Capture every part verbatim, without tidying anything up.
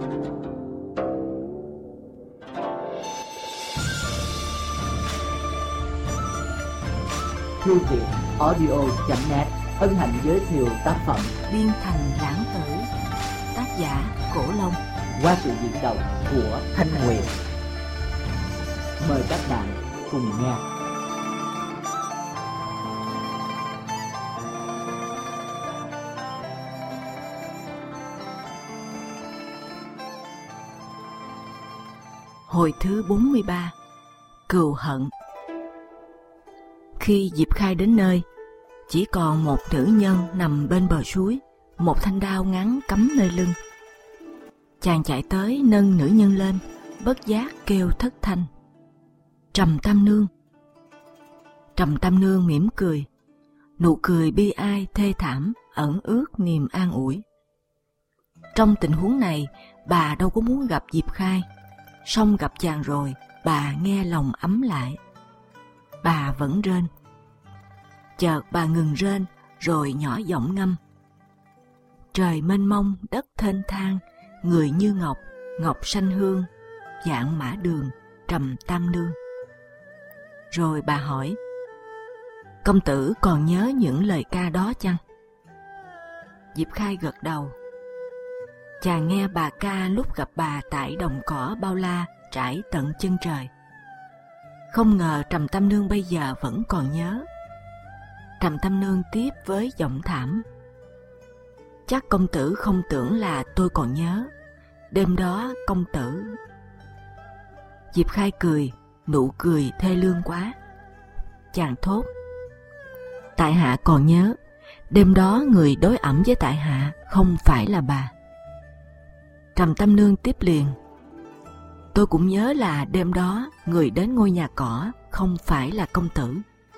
Thư viện audio chấm net hân hạnh giới thiệu tác phẩm Biên Thành Lãng Tử, tác giả Cổ Long, qua sự diễn đọc của Thanh Nguyệt. Mời các bạn cùng nghe. Hồi thứ bốn mươi ba. Cừu hận. Khi Diệp Khai đến nơi, chỉ còn một nữ nhân nằm bên bờ suối, một thanh đao ngắn cắm nơi lưng. Chàng chạy tới nâng nữ nhân lên, bất giác kêu thất thanh: Trầm Tam Nương. Trầm Tam Nương mỉm cười, nụ cười bi ai thê thảm ẩn ước niềm an ủi. Trong tình huống này, bà đâu có muốn gặp Diệp Khai, song gặp chàng rồi, bà nghe lòng ấm lại. Bà vẫn rên. Chợt bà ngừng rên, rồi nhỏ giọng ngâm: Trời mênh mông, đất thênh thang, người như ngọc, ngọc xanh hương, vạn mã đường, Trầm Tam Nương. Rồi bà hỏi: Công tử còn nhớ những lời ca đó chăng? Diệp Khai gật đầu. Chàng nghe bà ca lúc gặp bà tại đồng cỏ bao la trải tận chân trời. Không ngờ Trầm Tam Nương bây giờ vẫn còn nhớ. Trầm Tam Nương tiếp với giọng thảm: Chắc công tử không tưởng là tôi còn nhớ. Đêm đó công tử... Diệp Khai cười, nụ cười thê lương quá. Chàng thốt: Tại hạ còn nhớ. Đêm đó người đối ẩm với tại hạ không phải là bà. Trầm Tam Nương tiếp liền: Tôi cũng nhớ là đêm đó người đến ngôi nhà cỏ không phải là công tử.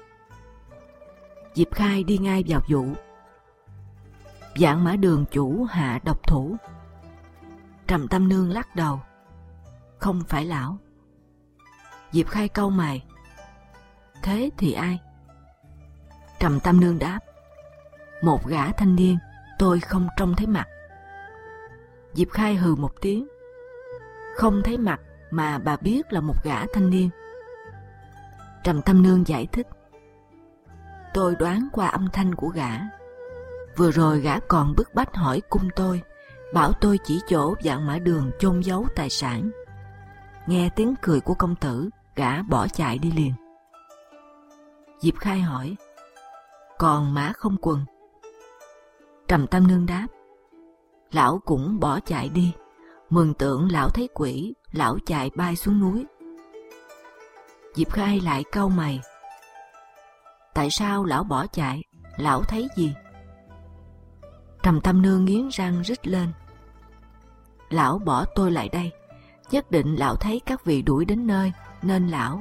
Diệp Khai đi ngay vào vụ. Vạn mã đường chủ hạ độc thủ. Trầm Tam Nương lắc đầu: Không phải lão. Diệp Khai cau mày: Thế thì ai? Trầm Tam Nương đáp: Một gã thanh niên, tôi không trông thấy mặt. Diệp Khai hừ một tiếng: Không thấy mặt mà bà biết là một gã thanh niên. Trầm Tam Nương giải thích: Tôi đoán qua âm thanh của gã. Vừa rồi gã còn bức bách hỏi cung tôi, bảo tôi chỉ chỗ vạn mã đường chôn giấu tài sản. Nghe tiếng cười của công tử, gã bỏ chạy đi liền. Diệp Khai hỏi: Còn Mã Không Quần? Trầm Tam Nương đáp: Lão cũng bỏ chạy đi. Mường tượng lão thấy quỷ, lão chạy bay xuống núi. Diệp Khai lại cau mày: Tại sao lão bỏ chạy? Lão thấy gì? Trầm Tam Nương nghiến răng rít lên: Lão bỏ tôi lại đây, nhất định lão thấy các vị đuổi đến nơi, nên lão...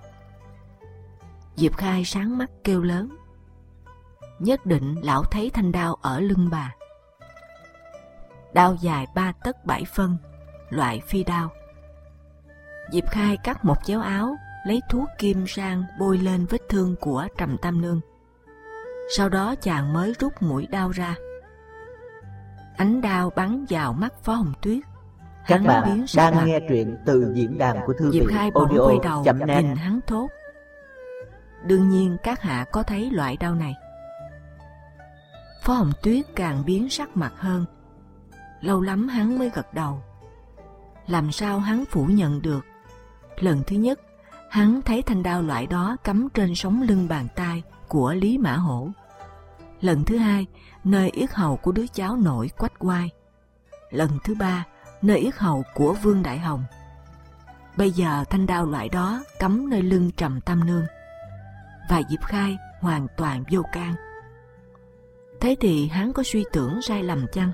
Diệp Khai sáng mắt kêu lớn: Nhất định lão thấy thanh đao ở lưng bà. Đao dài ba tấc bảy phân, loại phi đao. Diệp Khai cắt một chéo áo, lấy thuốc kim sang bôi lên vết thương của Trầm Tam Nương. Sau đó chàng mới rút mũi đao ra. Ánh đao bắn vào mắt Phó Hồng Tuyết. Các Hắn bạn biến sắc đang mặt. nghe truyện từ diễn đàn của Thư Diệp viện Khai bỗng quay đầu audio.net. nhìn hắn thốt: Đương nhiên các hạ có thấy loại đao này. Phó Hồng Tuyết càng biến sắc mặt hơn. Lâu lắm hắn mới gật đầu. Làm sao hắn phủ nhận được? Lần thứ nhất, hắn thấy thanh đao loại đó cắm trên sống lưng bàn tay của Lý Mã Hổ. Lần thứ hai, nơi yết hầu của đứa cháu nội Quách Oai. Lần thứ ba, nơi yết hầu của Vương Đại Hồng. Bây giờ thanh đao loại đó cắm nơi lưng Trầm Tam Nương. Và Diệp Khai hoàn toàn vô can. Thế thì hắn có suy tưởng sai lầm chăng?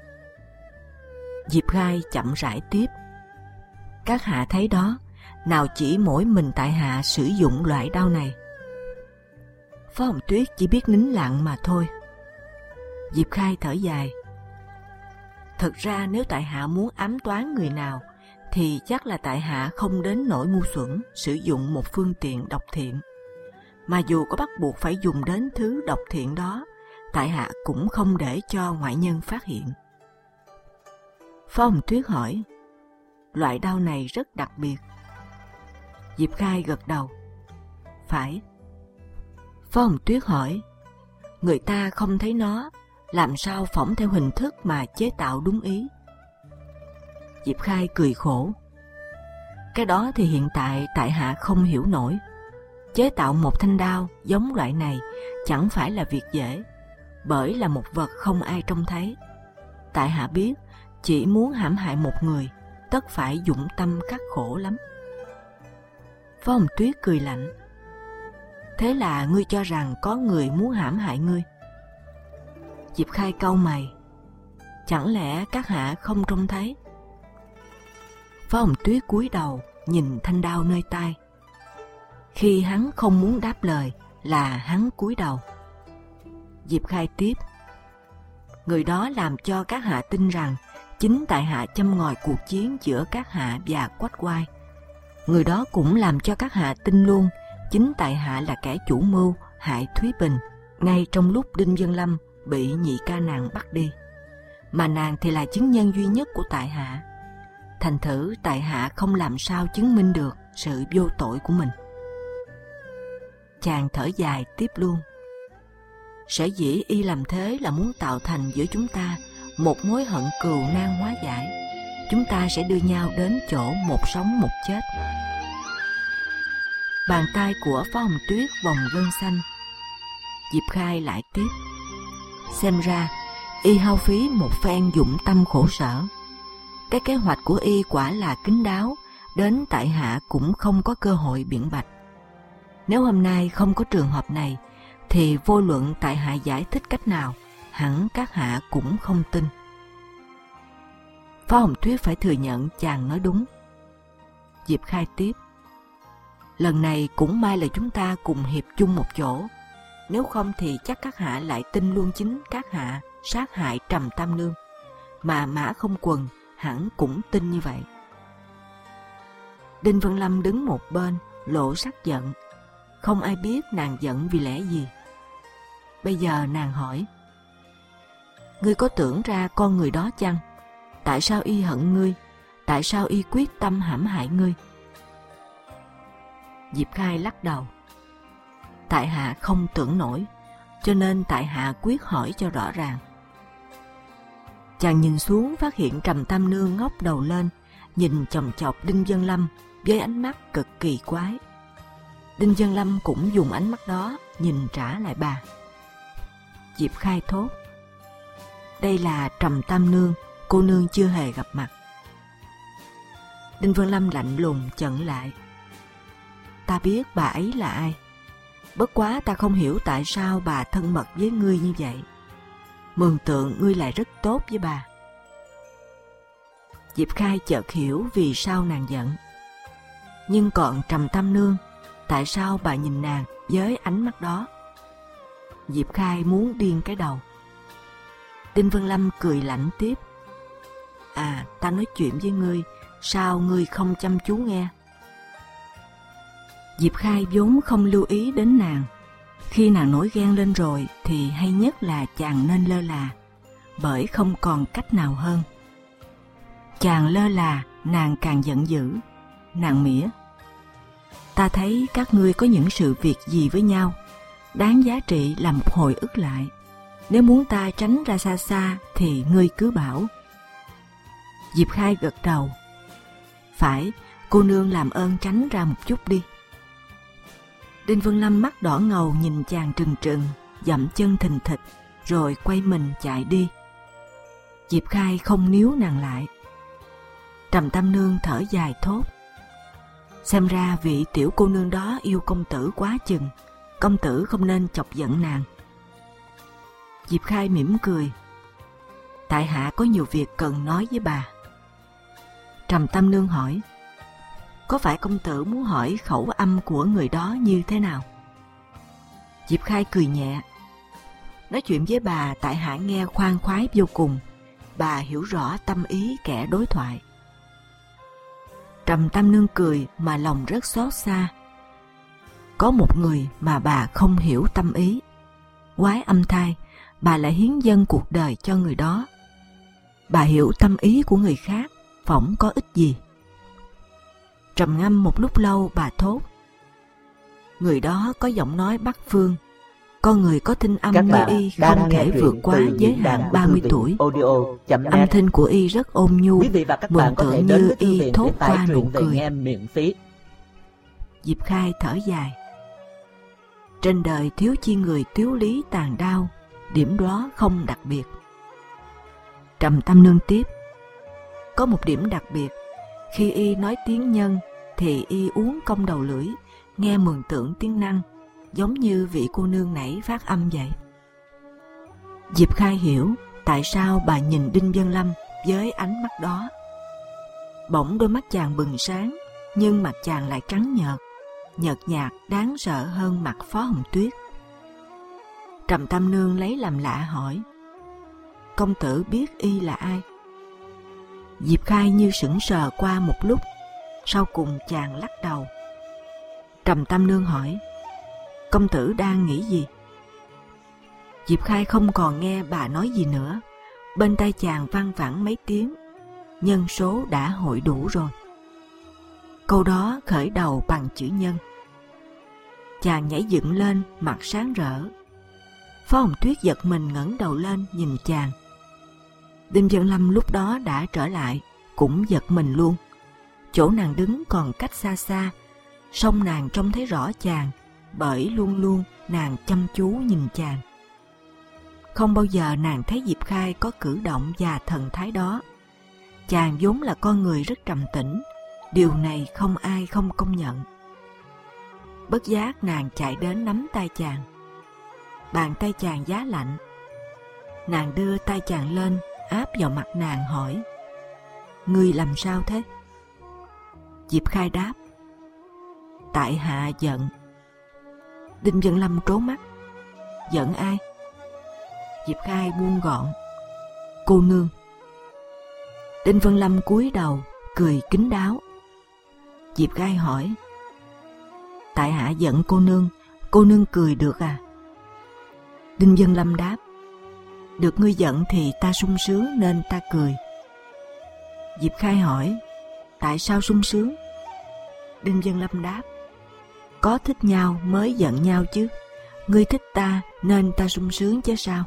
Diệp Khai chậm rãi tiếp: Các hạ thấy đó, nào chỉ mỗi mình tại hạ sử dụng loại đao này. Phó Hồng Tuyết chỉ biết nín lặng mà thôi. Diệp Khai thở dài: Thật ra nếu tại hạ muốn ám toán người nào, thì chắc là tại hạ không đến nỗi ngu xuẩn sử dụng một phương tiện độc thiện. Mà dù có bắt buộc phải dùng đến thứ độc thiện đó, tại hạ cũng không để cho ngoại nhân phát hiện. Phó Hồng Tuyết hỏi, loại đau này rất đặc biệt. Diệp Khai gật đầu, phải. Phó Hồng Tuyết hỏi, người ta không thấy nó, làm sao phỏng theo hình thức mà chế tạo đúng ý? Diệp Khai cười khổ, cái đó thì hiện tại tại hạ không hiểu nổi. Chế tạo một thanh đao giống loại này chẳng phải là việc dễ, bởi là một vật không ai trông thấy. Tại hạ biết, chỉ muốn hãm hại một người, tất phải dụng tâm khắc khổ lắm. Phó Hồng Tuyết cười lạnh, thế là ngươi cho rằng có người muốn hãm hại ngươi? Diệp Khai cau mày, chẳng lẽ các hạ không trông thấy? Phó Hồng Tuyết cúi đầu nhìn thanh đao nơi tai. Khi hắn không muốn đáp lời là hắn cúi đầu. Diệp Khai tiếp, người đó làm cho các hạ tin rằng chính tại hạ châm ngòi cuộc chiến giữa các hạ và Quách Oai. Người đó cũng làm cho các hạ tin luôn chính tại hạ là kẻ chủ mưu hại Thúy Bình ngay trong lúc Đinh Vân Lâm bị nhị ca nàng bắt đi, mà nàng thì là chứng nhân duy nhất của tại hạ. Thành thử tại hạ không làm sao chứng minh được sự vô tội của mình. Chàng thở dài tiếp luôn, sở dĩ y làm thế là muốn tạo thành giữa chúng ta một mối hận cừu nan hóa giải. Chúng ta sẽ đưa nhau đến chỗ một sống một chết. Bàn tay của Phó Hồng Tuyết vòng gân xanh. Diệp Khai lại tiếp, xem ra y hao phí một phen dụng tâm khổ sở. Cái kế hoạch của y quả là kín đáo, đến tại hạ cũng không có cơ hội biện bạch. Nếu hôm nay không có trường hợp này, thì vô luận tại hạ giải thích cách nào, hẳn các hạ cũng không tin. Phó Hồng Tuyết phải thừa nhận chàng nói đúng. Diệp Khai tiếp, lần này cũng may là chúng ta cùng hiệp chung một chỗ, nếu không thì chắc các hạ lại tin luôn chính các hạ sát hại Trầm Tam Nương, mà Mã Không Quần hẳn cũng tin như vậy. Đinh Vân Lâm đứng một bên, lộ sắc giận. Không ai biết nàng giận vì lẽ gì. Bây giờ nàng hỏi, ngươi có tưởng ra con người đó chăng? Tại sao y hận ngươi? Tại sao y quyết tâm hãm hại ngươi? Diệp Khai lắc đầu, tại hạ không tưởng nổi, cho nên tại hạ quyết hỏi cho rõ ràng. Chàng nhìn xuống phát hiện Trầm Tam Nương ngóc đầu lên, nhìn chòng chọc Đinh Vân Lâm với ánh mắt cực kỳ quái. Đinh Vân Lâm cũng dùng ánh mắt đó nhìn trả lại bà. Diệp Khai thốt, đây là Trầm Tam Nương, cô nương chưa hề gặp mặt. Đinh Vân Lâm lạnh lùng chận lại, ta biết bà ấy là ai, bất quá ta không hiểu tại sao bà thân mật với ngươi như vậy. Mường tượng ngươi lại rất tốt với bà. Diệp Khai chợt hiểu vì sao nàng giận. Nhưng còn Trầm Tam Nương, tại sao bà nhìn nàng với ánh mắt đó? Diệp Khai muốn điên cái đầu. Đinh Vân Lâm cười lạnh tiếp, à, ta nói chuyện với ngươi, sao ngươi không chăm chú nghe? Diệp Khai vốn không lưu ý đến nàng. Khi nàng nổi ghen lên rồi thì hay nhất là chàng nên lơ là, bởi không còn cách nào hơn. Chàng lơ là, nàng càng giận dữ. Nàng mỉa, ta thấy các ngươi có những sự việc gì với nhau, đáng giá trị là một hồi ức lại. Nếu muốn ta tránh ra xa xa thì ngươi cứ bảo. Diệp Khai gật đầu, phải, cô nương làm ơn tránh ra một chút đi. Đinh Vân Lâm mắt đỏ ngầu nhìn chàng trừng trừng, dậm chân thình thịch, rồi quay mình chạy đi. Diệp Khai không níu nàng lại. Trầm Tam Nương thở dài thốt, xem ra vị tiểu cô nương đó yêu công tử quá chừng, công tử không nên chọc giận nàng. Diệp Khai mỉm cười, tại hạ có nhiều việc cần nói với bà. Trầm Tam Nương hỏi, có phải công tử muốn hỏi khẩu âm của người đó như thế nào? Diệp Khai cười nhẹ, nói chuyện với bà tại hạ nghe khoan khoái vô cùng, bà hiểu rõ tâm ý kẻ đối thoại. Trầm Tam Nương cười mà lòng rất xót xa. Có một người mà bà không hiểu tâm ý, quái âm thai, bà lại hiến dâng cuộc đời cho người đó. Bà hiểu tâm ý của người khác, phỏng có ích gì. Trầm ngâm một lúc lâu, bà thốt: người đó có giọng nói Bắc phương, con người có thinh âm như y không thể vượt quá giới hạn ba mươi tuổi. Âm thanh của y rất ôn nhu, mường tượng như y thốt qua nụ cười. Diệp Khai thở dài. Trên đời thiếu chi người tiếu lý tàn đao, điểm đó không đặc biệt. Trầm Tâm Nương tiếp: có một điểm đặc biệt, khi y nói tiếng nhân thì y uống cong đầu lưỡi, nghe mường tượng tiếng năng, giống như vị cô nương nãy phát âm vậy. Diệp Khai hiểu tại sao bà nhìn Đinh Vân Lâm với ánh mắt đó. Bỗng đôi mắt chàng bừng sáng, nhưng mặt chàng lại trắng nhợt, nhợt nhạt đáng sợ hơn mặt Phó Hồng Tuyết. Trầm Tâm Nương lấy làm lạ hỏi: công tử biết y là ai? Diệp Khai như sững sờ qua một lúc, sau cùng chàng lắc đầu. Trầm Tâm Nương hỏi: công tử đang nghĩ gì? Diệp Khai không còn nghe bà nói gì nữa. Bên tai chàng văng vẳng mấy tiếng: nhân số đã hội đủ rồi. Câu đó khởi đầu bằng chữ nhân. Chàng nhảy dựng lên, mặt sáng rỡ. Phó Hồng Tuyết giật mình ngẩng đầu lên nhìn chàng. Đinh Vân Lâm lúc đó đã trở lại, cũng giật mình luôn. Chỗ nàng đứng còn cách xa xa, song nàng trông thấy rõ chàng, bởi luôn luôn nàng chăm chú nhìn chàng. Không bao giờ nàng thấy Diệp Khai có cử động và thần thái đó. Chàng vốn là con người rất trầm tĩnh, điều này không ai không công nhận. Bất giác nàng chạy đến nắm tay chàng. Bàn tay chàng giá lạnh. Nàng đưa tay chàng lên, áp vào mặt nàng hỏi: ngươi làm sao thế? Diệp Khai đáp: tại hạ giận. Đinh Vân Lâm trố mắt: giận ai? Diệp Khai buông gọn: cô nương. Đinh Vân Lâm cúi đầu cười kín đáo. Diệp Khai hỏi: tại hạ giận cô nương, cô nương cười được à? Đinh Vân Lâm đáp: được ngươi giận thì ta sung sướng nên ta cười. Diệp Khai hỏi: tại sao sung sướng? Đinh Vân Lâm đáp: có thích nhau mới giận nhau chứ. Ngươi thích ta nên ta sung sướng chứ sao?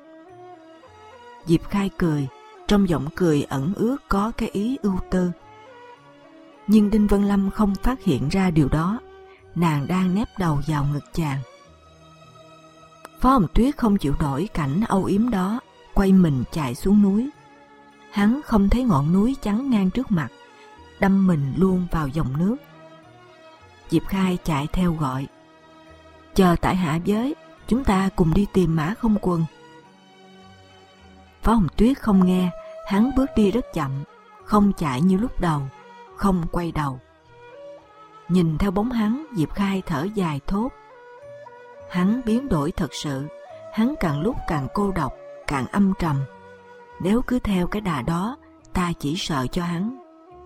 Diệp Khai cười, trong giọng cười ẩn ước có cái ý ưu tư. Nhưng Đinh Vân Lâm không phát hiện ra điều đó. Nàng đang nép đầu vào ngực chàng. Phó Hồng Tuyết không chịu nổi cảnh âu yếm đó, quay mình chạy xuống núi. Hắn không thấy ngọn núi chắn ngang trước mặt, đâm mình luôn vào dòng nước. Diệp Khai chạy theo gọi: chờ tại hạ với, chúng ta cùng đi tìm Mã Không Quân. Phó Hồng Tuyết không nghe, hắn bước đi rất chậm, không chạy như lúc đầu, không quay đầu. Nhìn theo bóng hắn, Diệp Khai thở dài thốt: hắn biến đổi thật sự, hắn càng lúc càng cô độc, càng âm trầm. Nếu cứ theo cái đà đó, ta chỉ sợ cho hắn.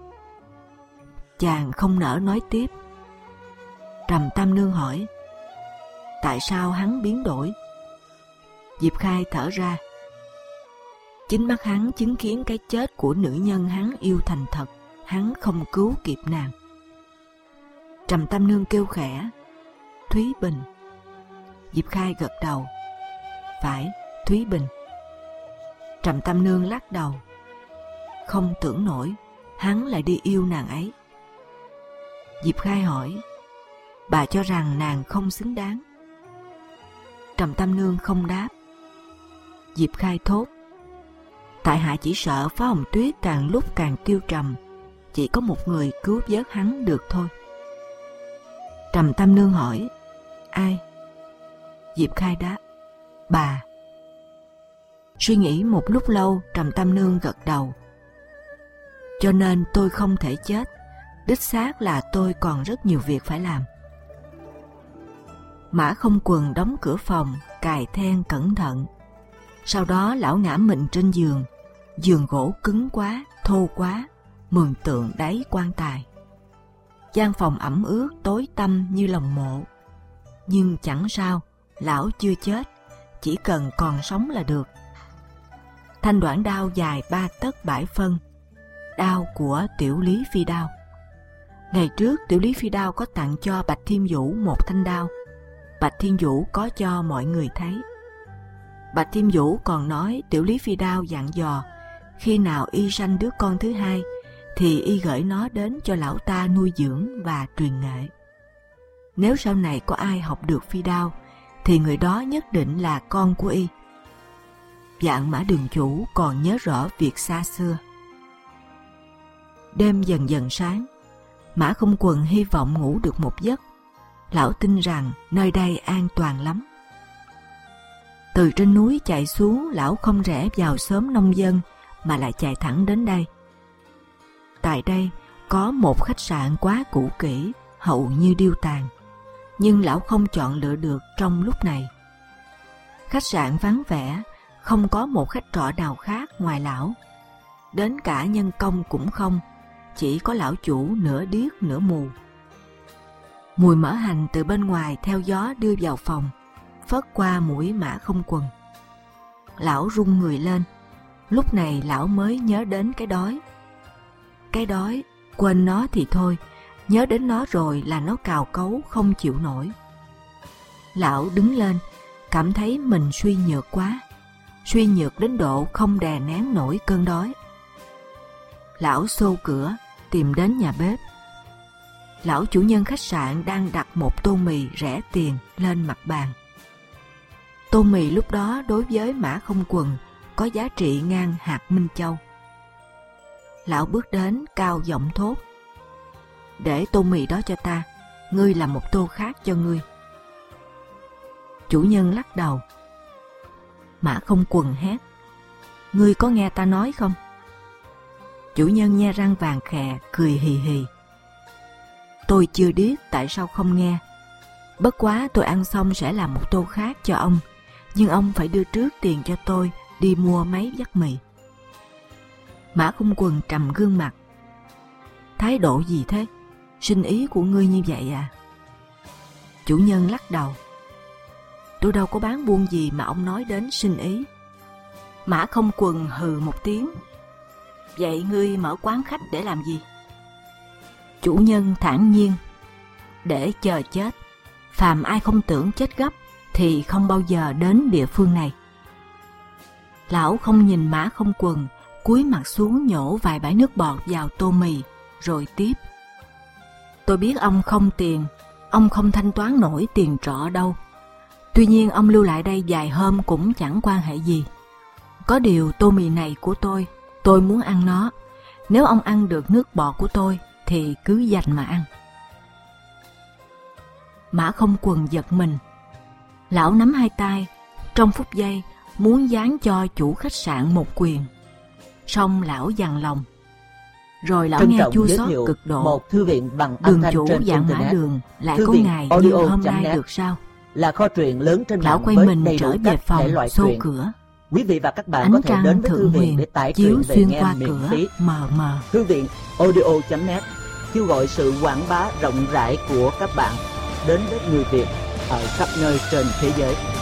Chàng không nỡ nói tiếp. Trầm Tâm Nương hỏi: tại sao hắn biến đổi? Diệp Khai thở ra: chính mắt hắn chứng kiến cái chết của nữ nhân hắn yêu thành thật, hắn không cứu kịp nàng. Trầm Tâm Nương kêu khẽ: Thúy Bình. Diệp Khai gật đầu: phải, Thúy Bình. Trầm Tâm Nương lắc đầu: không tưởng nổi, hắn lại đi yêu nàng ấy. Diệp Khai hỏi: bà cho rằng nàng không xứng đáng? Trầm Tâm Nương không đáp. Diệp Khai thốt: tại hạ chỉ sợ Phó Hồng Tuyết càng lúc càng tiêu trầm, chỉ có một người cứu vớt hắn được thôi. Trầm Tâm Nương hỏi: ai? Diệp Khai đáp: bà. Suy nghĩ một lúc lâu, Trầm Tâm Nương gật đầu: cho nên tôi không thể chết, đích xác là tôi còn rất nhiều việc phải làm. Mã Không Quần đóng cửa phòng, cài then cẩn thận. Sau đó lão ngã mình trên giường. Giường gỗ cứng quá, thô quá, mường tượng đáy quan tài. Gian phòng ẩm ướt tối tăm như lòng mộ. Nhưng chẳng sao, lão chưa chết, chỉ cần còn sống là được. thanh đoạn đao dài ba tấc bãi phân, đao của Tiểu Lý Phi Đao. Ngày trước Tiểu Lý Phi Đao có tặng cho Bạch Thiên Vũ một thanh đao. Bạch Thiên Vũ có cho mọi người thấy. Bạch Thiên Vũ còn nói Tiểu Lý Phi Đao dặn dò khi nào y sanh đứa con thứ hai thì y gửi nó đến cho lão ta nuôi dưỡng và truyền nghệ. Nếu sau này có ai học được phi đao thì người đó nhất định là con của y. Vạn Mã Đường chủ còn nhớ rõ việc xa xưa. Đêm dần dần sáng, Mã Không Quần hy vọng ngủ được một giấc. Lão tin rằng nơi đây an toàn lắm. Từ trên núi chạy xuống, lão không rẽ vào xóm nông dân mà lại chạy thẳng đến đây. Tại đây có một khách sạn quá cũ kỹ, hầu như điêu tàn, nhưng lão không chọn lựa được trong lúc này. Khách sạn vắng vẻ, không có một khách trọ nào khác ngoài lão. Đến cả nhân công cũng không, chỉ có lão chủ nửa điếc nửa mù. Mùi mỡ hành từ bên ngoài theo gió đưa vào phòng, phớt qua mũi Mã Không Quần. Lão run người lên. Lúc này lão mới nhớ đến cái đói. Cái đói, quên nó thì thôi, nhớ đến nó rồi là nó cào cấu không chịu nổi. Lão đứng lên, cảm thấy mình suy nhược quá, suy nhược đến độ không đè nén nổi cơn đói. Lão xô cửa, tìm đến nhà bếp. Lão chủ nhân khách sạn đang đặt một tô mì rẻ tiền lên mặt bàn. Tô mì lúc đó đối với Mã Không Quần có giá trị ngang hạt Minh Châu. Lão bước đến cao giọng thốt: "Để tô mì đó cho ta, ngươi làm một tô khác cho ngươi." Chủ nhân lắc đầu. Mã Không Quần hét: "Ngươi có nghe ta nói không?" Chủ nhân nhe răng vàng khè, cười hì hì. "Tôi chưa điếc, tại sao không nghe? Bất quá tôi ăn xong sẽ làm một tô khác cho ông, nhưng ông phải đưa trước tiền cho tôi đi mua mấy vắt mì." Mã Không Quần trầm gương mặt. "Thái độ gì thế? Sinh ý của ngươi như vậy à?" Chủ nhân lắc đầu. "Tôi đâu có bán buôn gì mà ông nói đến sinh ý." Mã Không Quần hừ một tiếng. "Vậy ngươi mở quán khách để làm gì?" Chủ nhân thản nhiên: "Để chờ chết. Phàm ai không tưởng chết gấp thì không bao giờ đến địa phương này." Lão không nhìn Mã Không Quần, cúi mặt xuống nhổ vài bãi nước bọt vào tô mì, rồi tiếp: "Tôi biết ông không tiền, ông không thanh toán nổi tiền trọ đâu. Tuy nhiên ông lưu lại đây vài hôm cũng chẳng quan hệ gì. Có điều tô mì này của tôi, tôi muốn ăn nó. Nếu ông ăn được nước bọt của tôi thì cứ dành mà ăn." Mã Không Quần giật mình. Lão nắm hai tay, trong phút giây muốn giáng cho chủ khách sạn một quyền. Song lão dằn lòng. Rồi lão nghe chua xót cực độ. Một thư viện bằng âm Đường thanh chủ trên Vạn Mã internet. Đường lại Thư có viện ngày audio như hôm chấm nay net được sao? Là kho truyện lớn trên Lão mạng quay với mình đầy trở đủ về các thể phòng, loại xô truyện. cửa. Quý vị và các bạn Ánh có thể trăng đến với thư thượng viện huyền để tải chiếu truyện về xuyên nghe qua miễn cửa phí. mờ mờ. Thư viện audio chấm net kêu gọi sự quảng bá rộng rãi của các bạn đến với người Việt ở khắp nơi trên thế giới.